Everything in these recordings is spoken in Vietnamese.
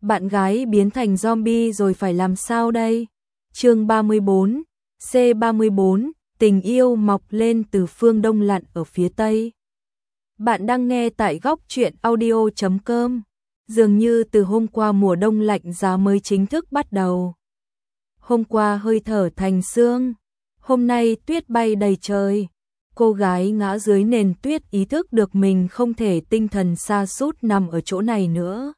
Bạn gái biến thành zombie rồi phải làm sao đây? Chương 34, C34, tình yêu mọc lên từ phương Đông lặn ở phía Tây. Bạn đang nghe tại góc truyện audio.com. Dường như từ hôm qua mùa đông lạnh giá mới chính thức bắt đầu. Hôm qua hơi thở thành sương, hôm nay tuyết bay đầy trời. Cô gái ngã dưới nền tuyết ý thức được mình không thể tinh thần sa sút nằm ở chỗ này nữa.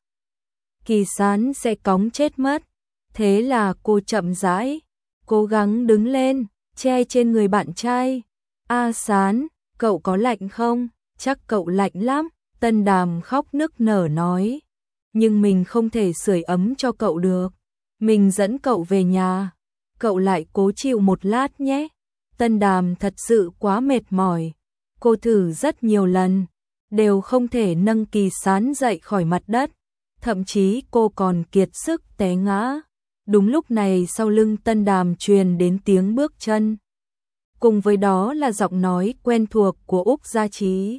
Kỳ Sán sẽ cóng chết mất. Thế là cô chậm rãi, cố gắng đứng lên, che trên người bạn trai. A Sán, cậu có lạnh không? Chắc cậu lạnh lắm, Tân Đàm khóc nức nở nói. Nhưng mình không thể sưởi ấm cho cậu được. Mình dẫn cậu về nhà. Cậu lại cố chịu một lát nhé. Tân Đàm thật sự quá mệt mỏi. Cô thử rất nhiều lần, đều không thể nâng Kỳ Sán dậy khỏi mặt đất. Thậm chí cô còn kiệt sức té ngã. Đúng lúc này sau lưng Tân Đàm truyền đến tiếng bước chân. Cùng với đó là giọng nói quen thuộc của Úc Gia Chí.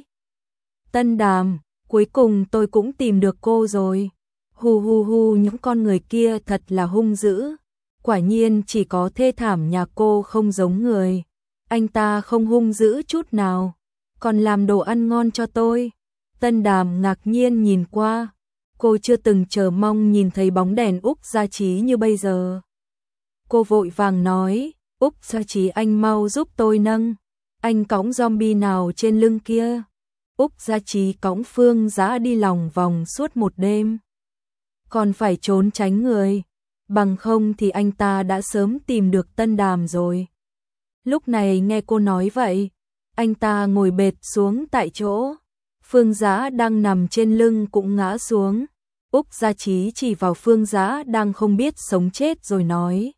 Tân Đàm, cuối cùng tôi cũng tìm được cô rồi. Hu hu hu, những con người kia thật là hung dữ. Quả nhiên chỉ có thê thảm nhà cô không giống người. Anh ta không hung dữ chút nào, còn làm đồ ăn ngon cho tôi. Tân Đàm ngạc nhiên nhìn qua. Cô chưa từng chờ mong nhìn thấy bóng đèn Úc Gia Chí như bây giờ. Cô vội vàng nói, Úc Gia Chí anh mau giúp tôi nâng. Anh cõng zombie nào trên lưng kia. Úc Gia Chí cõng Phương Dã đi lòng vòng suốt một đêm. Còn phải trốn tránh người. Bằng không thì anh ta đã sớm tìm được Tân Đàm rồi. Lúc này nghe cô nói vậy, anh ta ngồi bệt xuống tại chỗ. Phương Dã đang nằm trên lưng cũng ngã xuống. Úc Gia Chí chỉ vào Phương Dã đang không biết sống chết rồi nói.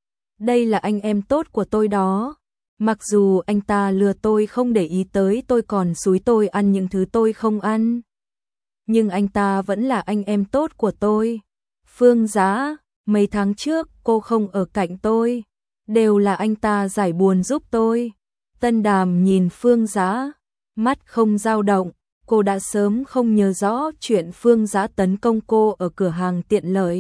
Đây là anh em tốt của tôi đó. Mặc dù anh ta lừa tôi không để ý tới tôi còn xúi tôi ăn những thứ tôi không ăn. Nhưng anh ta vẫn là anh em tốt của tôi. Phương Dã, mấy tháng trước cô không ở cạnh tôi. Đều là anh ta giải buồn giúp tôi. Tân Đàm nhìn Phương Dã, mắt không dao động. Cô đã sớm không nhớ rõ chuyện Phương Dã tấn công cô ở cửa hàng tiện lợi.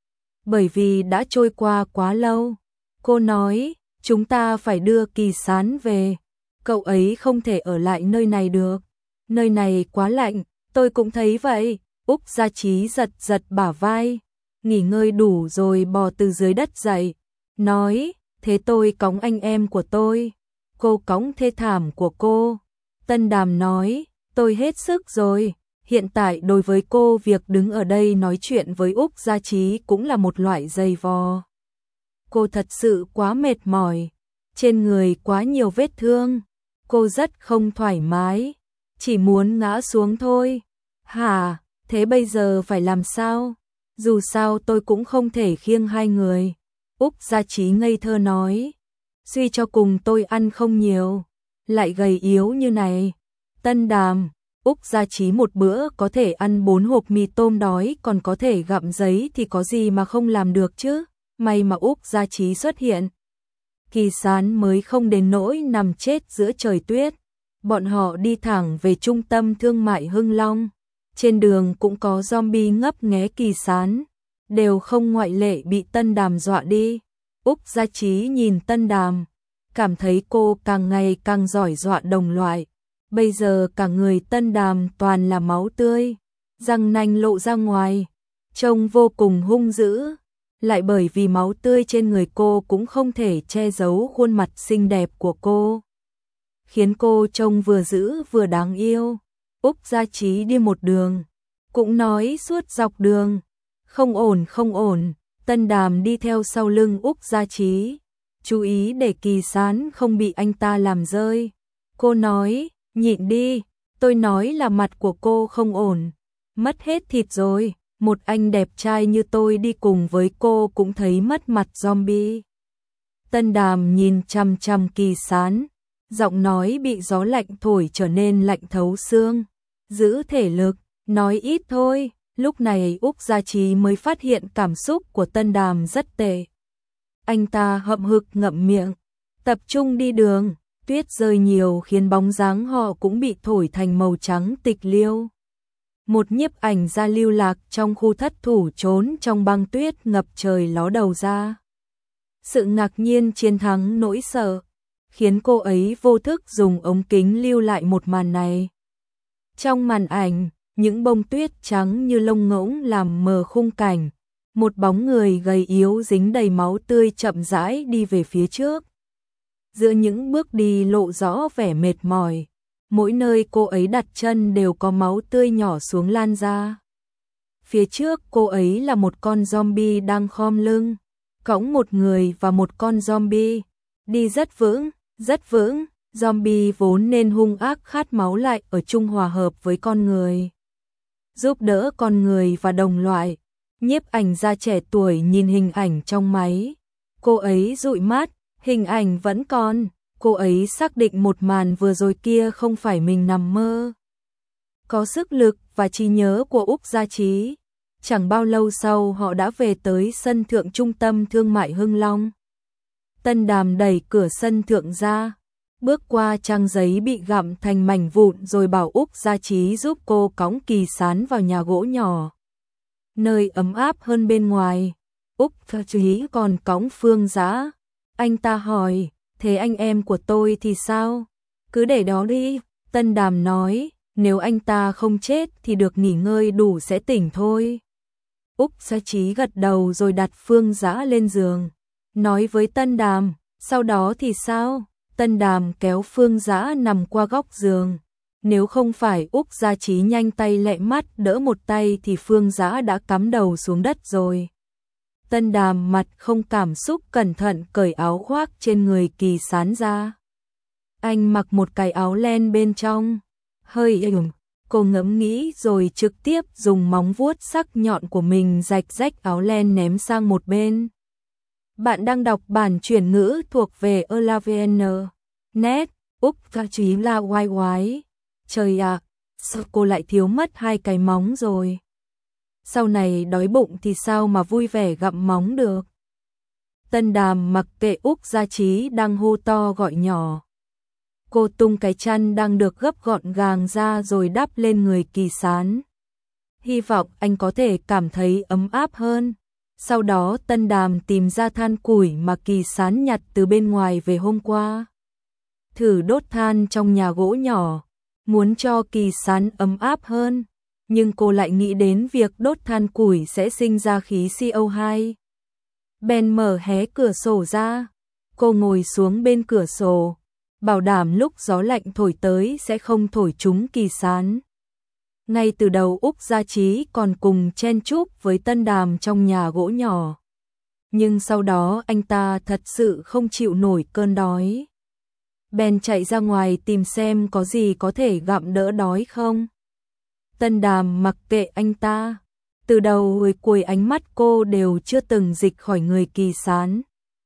Bởi vì đã trôi qua quá lâu. Cô nói, chúng ta phải đưa Kỳ Sán về. Cậu ấy không thể ở lại nơi này được. Nơi này quá lạnh, tôi cũng thấy vậy. Úc Gia Chí giật giật bả vai. Nghỉ ngơi đủ rồi bò từ dưới đất dậy. Nói, thế tôi cõng anh em của tôi. Cô cõng thê thảm của cô. Tân Đàm nói, tôi hết sức rồi. Hiện tại đối với cô việc đứng ở đây nói chuyện với Úc Gia Chí cũng là một loại dày vò. Cô thật sự quá mệt mỏi. Trên người quá nhiều vết thương. Cô rất không thoải mái. Chỉ muốn ngã xuống thôi. Hả, thế bây giờ phải làm sao? Dù sao tôi cũng không thể khiêng hai người. Úc Gia Chí ngây thơ nói. Suy cho cùng tôi ăn không nhiều. Lại gầy yếu như này. Tân Đàm, Úc Gia Chí một bữa có thể ăn 4 hộp mì tôm đói còn có thể gặm giấy thì có gì mà không làm được chứ. May mà Úc Gia Chí xuất hiện. Kỳ Sán mới không đến nỗi nằm chết giữa trời tuyết. Bọn họ đi thẳng về trung tâm thương mại Hưng Long. Trên đường cũng có zombie ngấp nghé Kỳ Sán. Đều không ngoại lệ bị Tân Đàm dọa đi. Úc Gia Chí nhìn Tân Đàm. Cảm thấy cô càng ngày càng giỏi dọa đồng loại. Bây giờ cả người Tân Đàm toàn là máu tươi. Răng nanh lộ ra ngoài. Trông vô cùng hung dữ. Lại bởi vì máu tươi trên người cô cũng không thể che giấu khuôn mặt xinh đẹp của cô. Khiến cô trông vừa dữ vừa đáng yêu. Úc Gia Chí đi một đường. Cũng nói suốt dọc đường. Không ổn không ổn. Tân Đàm đi theo sau lưng Úc Gia Chí. Chú ý để Kỳ Sán không bị anh ta làm rơi. Cô nói, nhịn đi. Tôi nói là mặt của cô không ổn. Mất hết thịt rồi. Một anh đẹp trai như tôi đi cùng với cô cũng thấy mất mặt zombie. Tân Đàm nhìn chằm chằm Kỳ Sán. Giọng nói bị gió lạnh thổi trở nên lạnh thấu xương. Giữ thể lực, nói ít thôi. Lúc này Úc Gia Chí mới phát hiện cảm xúc của Tân Đàm rất tệ. Anh ta hậm hực ngậm miệng. Tập trung đi đường. Tuyết rơi nhiều khiến bóng dáng họ cũng bị thổi thành màu trắng tịch liêu. một nhiếp ảnh gia lưu lạc trong khu thất thủ trốn trong băng tuyết ngập trời ló đầu ra. Sự ngạc nhiên chiến thắng nỗi sợ, khiến cô ấy vô thức dùng ống kính lưu lại một màn này. Trong màn ảnh, những bông tuyết trắng như lông ngỗng làm mờ khung cảnh, một bóng người gầy yếu dính đầy máu tươi chậm rãi đi về phía trước. Giữa những bước đi lộ rõ vẻ mệt mỏi, mỗi nơi cô ấy đặt chân đều có máu tươi nhỏ xuống lan ra. Phía trước cô ấy là một con zombie đang khom lưng, cõng một người và một con zombie, đi rất vững, rất vững. Zombie vốn nên hung ác khát máu lại ở chung hòa hợp với con người, giúp đỡ con người và đồng loại. Nhiếp ảnh gia trẻ tuổi nhìn hình ảnh trong máy, cô ấy dụi mắt, hình ảnh vẫn còn, cô ấy xác định một màn vừa rồi kia không phải mình nằm mơ. Có sức lực và trí nhớ của Úc Gia Trí, chẳng bao lâu sau họ đã về tới sân thượng trung tâm thương mại Hưng Long. Tân Đàm đẩy cửa sân thượng ra, bước qua trang giấy bị gặm thành mảnh vụn rồi bảo Úc Gia Trí giúp cô cõng Kỳ Sán vào nhà gỗ nhỏ, nơi ấm áp hơn bên ngoài. Úc Gia Trí còn cõng Phương Dã. Anh ta hỏi, thế anh em của tôi thì sao? Cứ để đó đi, Tân Đàm nói, nếu anh ta không chết thì được nghỉ ngơi đủ sẽ tỉnh thôi. Úc Gia Trí gật đầu rồi đặt Phương Dã lên giường, nói với Tân Đàm, sau đó thì sao? Tân Đàm kéo Phương Dã nằm qua góc giường. Nếu không phải Úc Gia Trí nhanh tay lẹ mắt đỡ một tay thì Phương Dã đã cắm đầu xuống đất rồi. Tân Đàm mặt không cảm xúc cẩn thận cởi áo khoác trên người Kỳ Sán ra. Anh mặc một cái áo len bên trong. Hơi cô ngẫm nghĩ rồi trực tiếp dùng móng vuốt sắc nhọn của mình rạch rách áo len ném sang một bên. Bạn đang đọc bản chuyển ngữ thuộc về ELAVN. Net, Úc Gia Trí la oai oái. Trời ạ, sao cô lại thiếu mất 2 cái móng rồi? Sau này đói bụng thì sao mà vui vẻ gặm móng được? Tân Đàm mặc kệ Úc Gia Trí đang hô to gọi nhỏ. Cô tung cái chăn đang được gấp gọn gàng ra rồi đắp lên người Kỳ Sán. Hy vọng anh có thể cảm thấy ấm áp hơn. Sau đó Tân Đàm tìm ra than củi mà Kỳ Sán nhặt từ bên ngoài về hôm qua. Thử đốt than trong nhà gỗ nhỏ, muốn cho Kỳ Sán ấm áp hơn. Nhưng cô lại nghĩ đến việc đốt than củi sẽ sinh ra khí CO2. Bèn mở hé cửa sổ ra. Cô ngồi xuống bên cửa sổ, bảo đảm lúc gió lạnh thổi tới sẽ không thổi trúng Kỳ Sán. Ngay từ đầu Úc Gia Trí còn cùng chen chúc với Tân Đàm trong nhà gỗ nhỏ. Nhưng sau đó anh ta thật sự không chịu nổi cơn đói. Bèn chạy ra ngoài tìm xem có gì có thể gặm đỡ đói không. Tân Đàm mặc kệ anh ta. Từ đầu hồi cuối ánh mắt cô đều chưa từng dịch khỏi người Kỳ Sán.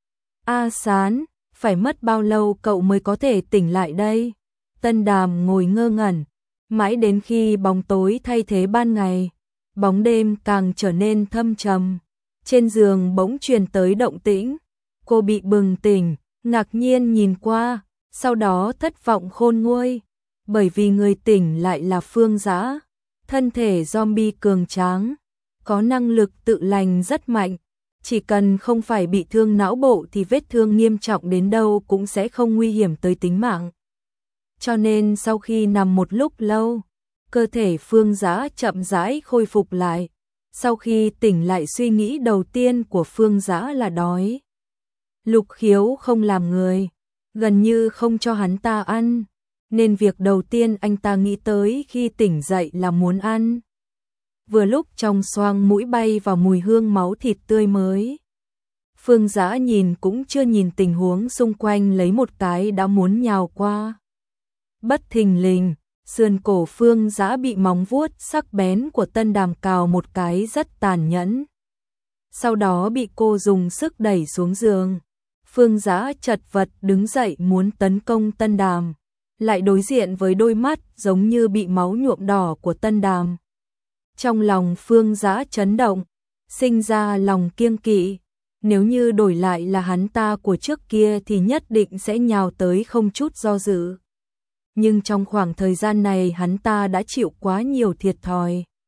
A Sán, phải mất bao lâu cậu mới có thể tỉnh lại đây? Tân Đàm ngồi ngơ ngẩn, mãi đến khi bóng tối thay thế ban ngày, bóng đêm càng trở nên thâm trầm. Trên giường bỗng truyền tới động tĩnh, cô bị bừng tỉnh, ngạc nhiên nhìn qua, sau đó thất vọng khôn nguôi, bởi vì người tỉnh lại là Phương Dã, thân thể zombie cường tráng, có năng lực tự lành rất mạnh, chỉ cần không phải bị thương não bộ thì vết thương nghiêm trọng đến đâu cũng sẽ không nguy hiểm tới tính mạng. Cho nên sau khi nằm một lúc lâu, cơ thể Phương Dã chậm rãi khôi phục lại. Sau khi tỉnh lại suy nghĩ đầu tiên của Phương Dã là đói. Lục Khiếu không làm người, gần như không cho hắn ta ăn, nên việc đầu tiên anh ta nghĩ tới khi tỉnh dậy là muốn ăn. Vừa lúc trong xoang mũi bay vào mùi hương máu thịt tươi mới. Phương Dã nhìn cũng chưa nhìn tình huống xung quanh lấy một cái đã muốn nhào qua. Bất thình lình, sườn cổ Phương Dã bị móng vuốt sắc bén của Tân Đàm cào một cái rất tàn nhẫn. Sau đó bị cô dùng sức đẩy xuống giường. Phương Dã chật vật đứng dậy muốn tấn công Tân Đàm, lại đối diện với đôi mắt giống như bị máu nhuộm đỏ của Tân Đàm. Trong lòng Phương Dã chấn động, sinh ra lòng kiêng kỵ. Nếu như đổi lại là hắn ta của trước kia thì nhất định sẽ nhào tới không chút do dự. Nhưng trong khoảng thời gian này hắn ta đã chịu quá nhiều thiệt thòi.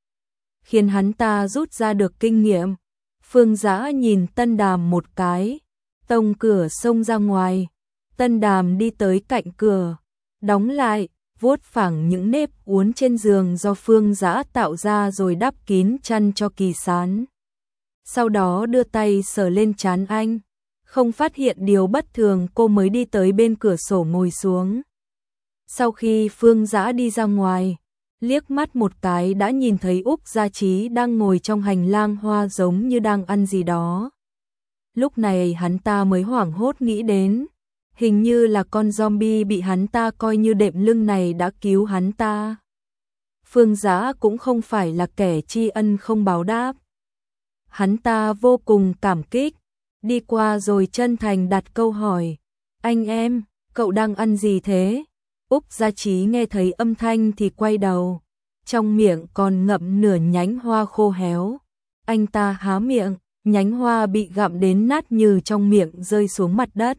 khiến hắn ta rút ra được kinh nghiệm. Phương Dã nhìn Tân Đàm một cái, tông cửa xông ra ngoài. Tân Đàm đi tới cạnh cửa, đóng lại, vuốt phẳng những nếp uốn trên giường do Phương Dã tạo ra rồi đắp kín chăn cho Kỳ Sán. Sau đó đưa tay sờ lên trán anh, không phát hiện điều bất thường, cô mới đi tới bên cửa sổ ngồi xuống. Sau khi Phương Dã đi ra ngoài, liếc mắt một cái đã nhìn thấy Úc Gia Chí đang ngồi trong hành lang hoa giống như đang ăn gì đó. Lúc này hắn ta mới hoảng hốt nghĩ đến, hình như là con zombie bị hắn ta coi như đệm lưng này đã cứu hắn ta. Phương Dã cũng không phải là kẻ tri ân không báo đáp. Hắn ta vô cùng cảm kích, đi qua rồi chân thành đặt câu hỏi, anh em, cậu đang ăn gì thế? Úc Gia Chí nghe thấy âm thanh thì quay đầu, trong miệng còn ngậm nửa nhánh hoa khô héo. Anh ta há miệng, nhánh hoa bị gặm đến nát như trong miệng rơi xuống mặt đất.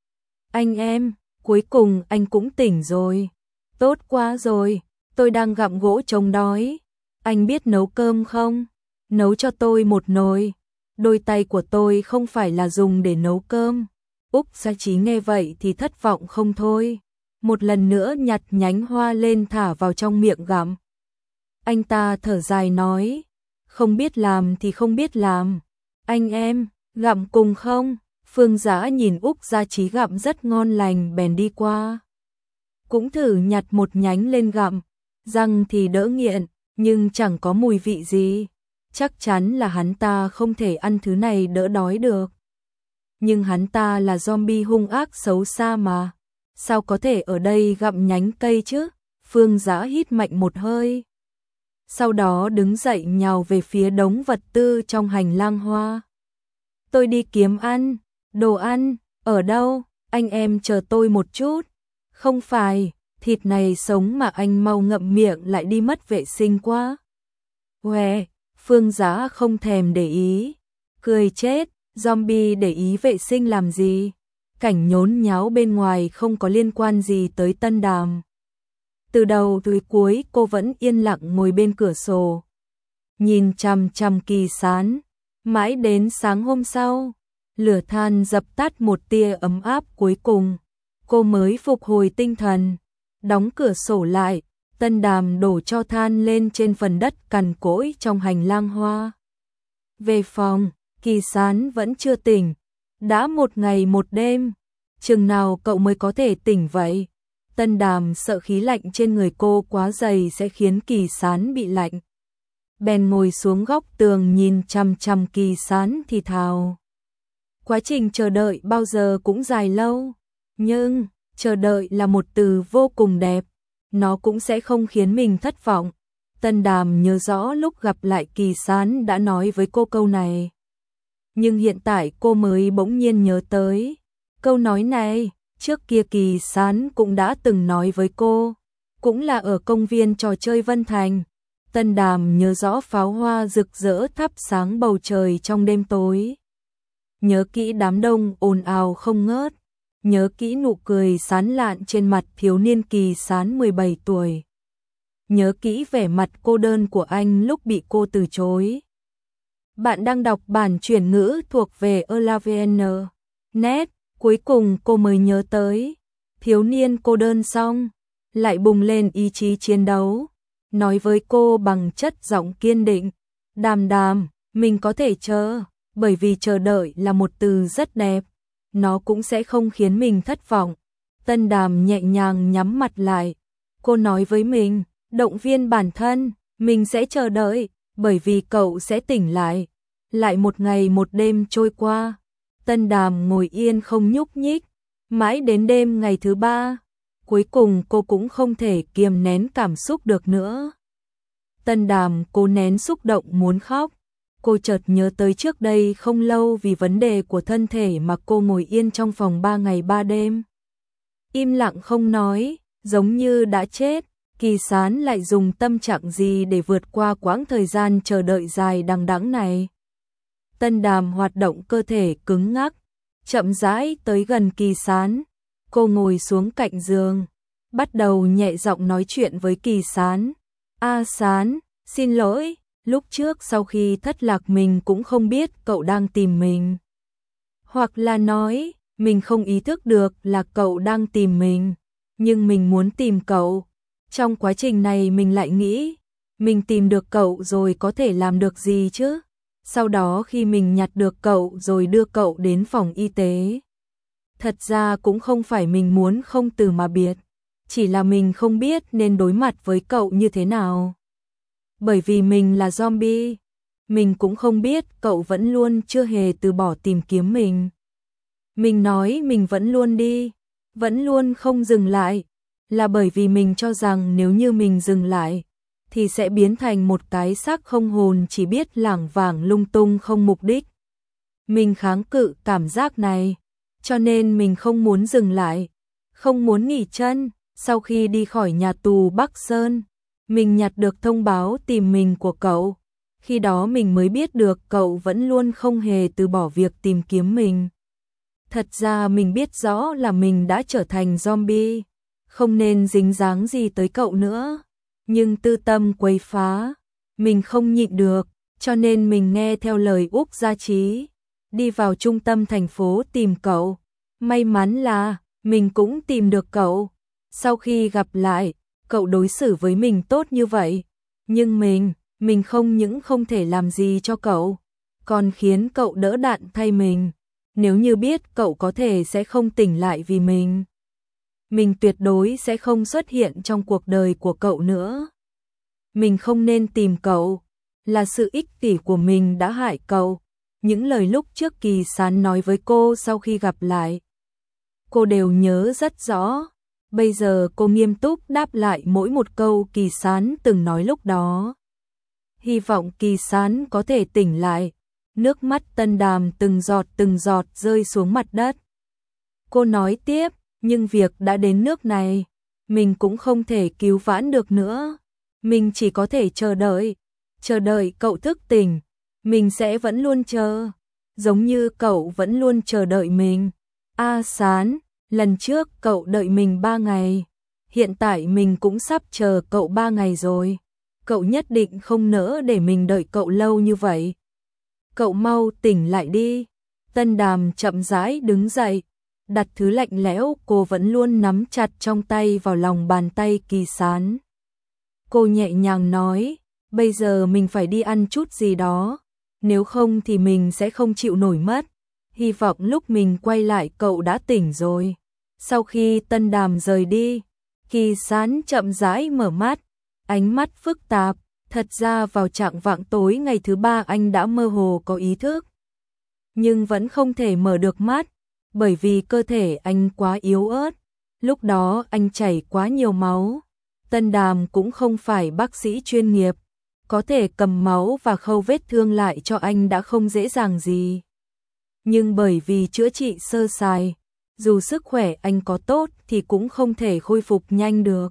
Anh em, cuối cùng anh cũng tỉnh rồi. Tốt quá rồi, tôi đang gặm gỗ chống đói. Anh biết nấu cơm không? Nấu cho tôi một nồi. Đôi tay của tôi không phải là dùng để nấu cơm. Úc Gia Chí nghe vậy thì thất vọng không thôi. Một lần nữa nhặt nhánh hoa lên thả vào trong miệng gặm. Anh ta thở dài nói, không biết làm thì không biết làm. Anh em, gặm cùng không? Phương Dã nhìn Úc Gia Chí gặm rất ngon lành bèn đi qua. Cũng thử nhặt một nhánh lên gặm, răng thì đỡ nghiện, nhưng chẳng có mùi vị gì. Chắc chắn là hắn ta không thể ăn thứ này đỡ đói được. Nhưng hắn ta là zombie hung ác xấu xa mà. Sao có thể ở đây gặm nhánh cây chứ? Phương Dã hít mạnh một hơi. Sau đó đứng dậy nhào về phía đống vật tư trong hành lang hoa. Tôi đi kiếm ăn, đồ ăn, ở đâu? Anh em chờ tôi một chút. Không phải, thịt này sống mà anh mau ngậm miệng lại đi mất vệ sinh quá. Huề, Phương Dã không thèm để ý. Cười chết, zombie để ý vệ sinh làm gì? Cảnh nhốn nháo bên ngoài không có liên quan gì tới Tân Đàm. Từ đầu tới cuối cô vẫn yên lặng ngồi bên cửa sổ, nhìn chằm chằm Kỳ Sán. Mãi đến sáng hôm sau, lửa than dập tắt một tia ấm áp cuối cùng, cô mới phục hồi tinh thần, đóng cửa sổ lại. Tân Đàm đổ tro than lên trên phần đất cằn cỗi trong hành lang hoa. Về phòng, Kỳ Sán vẫn chưa tỉnh. Đã một ngày một đêm, chừng nào cậu mới có thể tỉnh vậy? Tân Đàm sợ khí lạnh trên người cô quá dày sẽ khiến Kỳ Sán bị lạnh. Bèn ngồi xuống góc tường nhìn chằm chằm Kỳ Sán thì thào. Quá trình chờ đợi bao giờ cũng dài lâu, nhưng chờ đợi là một từ vô cùng đẹp, nó cũng sẽ không khiến mình thất vọng. Tân Đàm nhớ rõ lúc gặp lại Kỳ Sán đã nói với cô câu này. Nhưng hiện tại cô mới bỗng nhiên nhớ tới câu nói này, trước kia Kỳ Sán cũng đã từng nói với cô, cũng là ở công viên trò chơi Vân Thành. Tân Đàm nhớ rõ pháo hoa rực rỡ thắp sáng bầu trời trong đêm tối. Nhớ kỹ đám đông ồn ào không ngớt, nhớ kỹ nụ cười sán lạn trên mặt thiếu niên Kỳ Sán 17 tuổi. Nhớ kỹ vẻ mặt cô đơn của anh lúc bị cô từ chối. Bạn đang đọc bản chuyển ngữ thuộc về elavn.net. Cuối cùng cô mới nhớ tới, thiếu niên cô đơn xong, lại bùng lên ý chí chiến đấu, nói với cô bằng chất giọng kiên định, Đàm Đàm, mình có thể chờ, bởi vì chờ đợi là một từ rất đẹp, nó cũng sẽ không khiến mình thất vọng. Tân Đàm nhẹ nhàng nhắm mặt lại, cô nói với mình, động viên bản thân, mình sẽ chờ đợi, bởi vì cậu sẽ tỉnh lại. Lại một ngày một đêm trôi qua. Tân Đàm ngồi yên không nhúc nhích, mãi đến đêm ngày thứ 3, cuối cùng cô cũng không thể kiềm nén cảm xúc được nữa. Tân Đàm cố nén xúc động muốn khóc, cô chợt nhớ tới trước đây không lâu vì vấn đề của thân thể mà cô ngồi yên trong phòng 3 ngày 3 đêm. Im lặng không nói, giống như đã chết. Kỳ Sán lại dùng tâm trạng gì để vượt qua quãng thời gian chờ đợi dài đằng đẵng này? Tân Đàm hoạt động cơ thể cứng ngắc, chậm rãi tới gần Kỳ Sán. Cô ngồi xuống cạnh giường, bắt đầu nhẹ giọng nói chuyện với Kỳ Sán. A Sán, xin lỗi, Lúc trước sau khi thất lạc mình cũng không biết cậu đang tìm mình. Hoặc là nói, mình không ý thức được là cậu đang tìm mình, nhưng mình muốn tìm cậu. Trong quá trình này mình lại nghĩ, mình tìm được cậu rồi có thể làm được gì chứ? Sau đó khi mình nhặt được cậu rồi đưa cậu đến phòng y tế. Thật ra cũng không phải mình muốn không từ mà biệt, chỉ là mình không biết nên đối mặt với cậu như thế nào. Bởi vì mình là zombie, mình cũng không biết cậu vẫn luôn chưa hề từ bỏ tìm kiếm mình. Mình nói mình vẫn luôn đi, vẫn luôn không dừng lại, là bởi vì mình cho rằng nếu như mình dừng lại, thì sẽ biến thành một cái xác không hồn chỉ biết lảng vảng lung tung không mục đích. Mình kháng cự cảm giác này, cho nên mình không muốn dừng lại, không muốn nghỉ chân. Sau khi đi khỏi nhà tù Bắc Sơn, mình nhặt được thông báo tìm mình của cậu. Khi đó mình mới biết được cậu vẫn luôn không hề từ bỏ việc tìm kiếm mình. Thật ra mình biết rõ là mình đã trở thành zombie, không nên dính dáng gì tới cậu nữa. Nhưng tư tâm quấy phá, mình không nhịn được, cho nên mình nghe theo lời Úc Gia Trí, đi vào trung tâm thành phố tìm cậu. May mắn là mình cũng tìm được cậu. Sau khi gặp lại, cậu đối xử với mình tốt như vậy, nhưng mình không những không thể làm gì cho cậu, còn khiến cậu đỡ đạn thay mình. Nếu như biết cậu có thể sẽ không tỉnh lại vì mình tuyệt đối sẽ không xuất hiện trong cuộc đời của cậu nữa. Mình không nên tìm cậu, là sự ích kỷ của mình đã hại cậu. Những lời lúc trước Kỳ Sán nói với cô sau khi gặp lại, cô đều nhớ rất rõ. Bây giờ cô nghiêm túc đáp lại mỗi một câu Kỳ Sán từng nói lúc đó. Hy vọng Kỳ Sán có thể tỉnh lại. Nước mắt Tân Đàm từng giọt rơi xuống mặt đất. Cô nói tiếp, nhưng việc đã đến nước này, mình cũng không thể cứu vãn được nữa. Mình chỉ có thể chờ đợi cậu thức tỉnh. Mình sẽ vẫn luôn chờ, giống như cậu vẫn luôn chờ đợi mình. A Sán, lần trước cậu đợi mình 3 ngày, hiện tại mình cũng sắp chờ cậu 3 ngày rồi. Cậu nhất định không nỡ để mình đợi cậu lâu như vậy. Cậu mau tỉnh lại đi. Tân Đàm chậm rãi đứng dậy, đặt thứ lạnh lẽo cô vẫn luôn nắm chặt trong tay vào lòng bàn tay Kỳ Sán. Cô nhẹ nhàng nói, bây giờ mình phải đi ăn chút gì đó, nếu không thì mình sẽ không chịu nổi mất. Hy vọng lúc mình quay lại cậu đã tỉnh rồi. Sau khi Tân Đàm rời đi, Kỳ Sán chậm rãi mở mắt, ánh mắt phức tạp. Thật ra vào trạng vạng tối ngày thứ 3 anh đã mơ hồ có ý thức, nhưng vẫn không thể mở được mắt, bởi vì cơ thể anh quá yếu ớt. Lúc đó anh chảy quá nhiều máu. Tân Đàm cũng không phải bác sĩ chuyên nghiệp, có thể cầm máu và khâu vết thương lại cho anh đã không dễ dàng gì. Nhưng bởi vì chữa trị sơ sài, dù sức khỏe anh có tốt thì cũng không thể khôi phục nhanh được,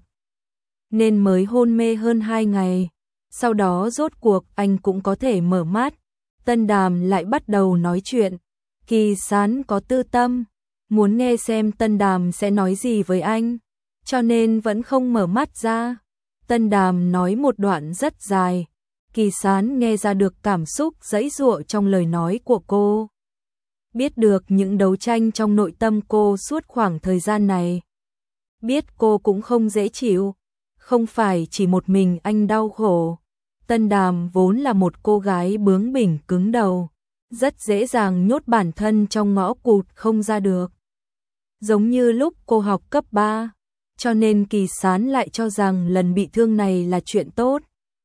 nên mới hôn mê hơn 2 ngày. Sau đó rốt cuộc anh cũng có thể mở mắt. Tân Đàm lại bắt đầu nói chuyện. Kỳ Sán có tư tâm, muốn nghe xem Tân Đàm sẽ nói gì với anh, cho nên vẫn không mở mắt ra. Tân Đàm nói một đoạn rất dài, Kỳ Sán nghe ra được cảm xúc giãy giụa trong lời nói của cô. Biết được những đấu tranh trong nội tâm cô suốt khoảng thời gian này. Biết cô cũng không dễ chịu, không phải chỉ một mình anh đau khổ. Tân Đàm vốn là một cô gái bướng bỉnh cứng đầu, rất dễ dàng nhốt bản thân trong ngõ cụt không ra được. Giống như lúc cô học cấp 3, cho nên Kỳ Sán lại cho rằng lần bị thương này là chuyện tốt.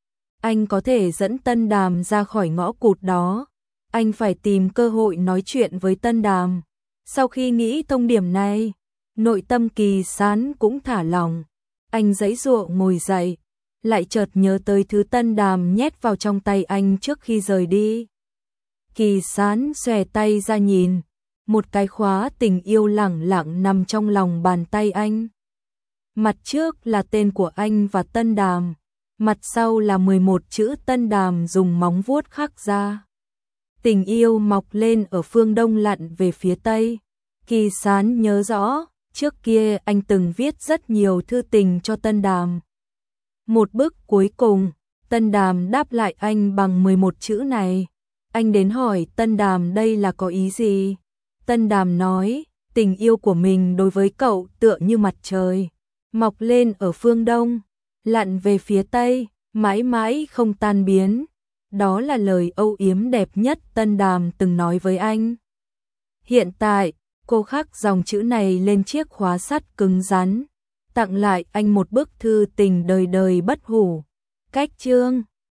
Anh có thể dẫn Tân Đàm ra khỏi ngõ cụt đó. Anh phải tìm cơ hội nói chuyện với Tân Đàm. Sau khi nghĩ thông điểm này, nội tâm Kỳ Sán cũng thả lỏng. Anh giãy giụa ngồi dậy, lại chợt nhớ tới thứ Tân Đàm nhét vào trong tay anh trước khi rời đi. Kỳ Sán xòe tay ra nhìn, một cái khóa tình yêu lẳng lặng nằm trong lòng bàn tay anh. Mặt trước là tên của anh và Tân Đàm, mặt sau là 11 chữ Tân Đàm dùng móng vuốt khắc ra. Tình yêu mọc lên ở phương đông lặn về phía tây. Kỳ Sán nhớ rõ, trước kia anh từng viết rất nhiều thư tình cho Tân Đàm. Một bức cuối cùng, Tân Đàm đáp lại anh bằng 11 chữ này. Anh đến hỏi Tân Đàm đây là có ý gì? Tân Đàm nói, tình yêu của mình đối với cậu tựa như mặt trời, mọc lên ở phương Đông, lặn về phía Tây, mãi mãi không tan biến. Đó là lời âu yếm đẹp nhất Tân Đàm từng nói với anh. Hiện tại, cô khắc dòng chữ này lên chiếc khóa sắt cứng rắn, tặng lại anh một bức thư tình đời đời bất hủ. Cách chương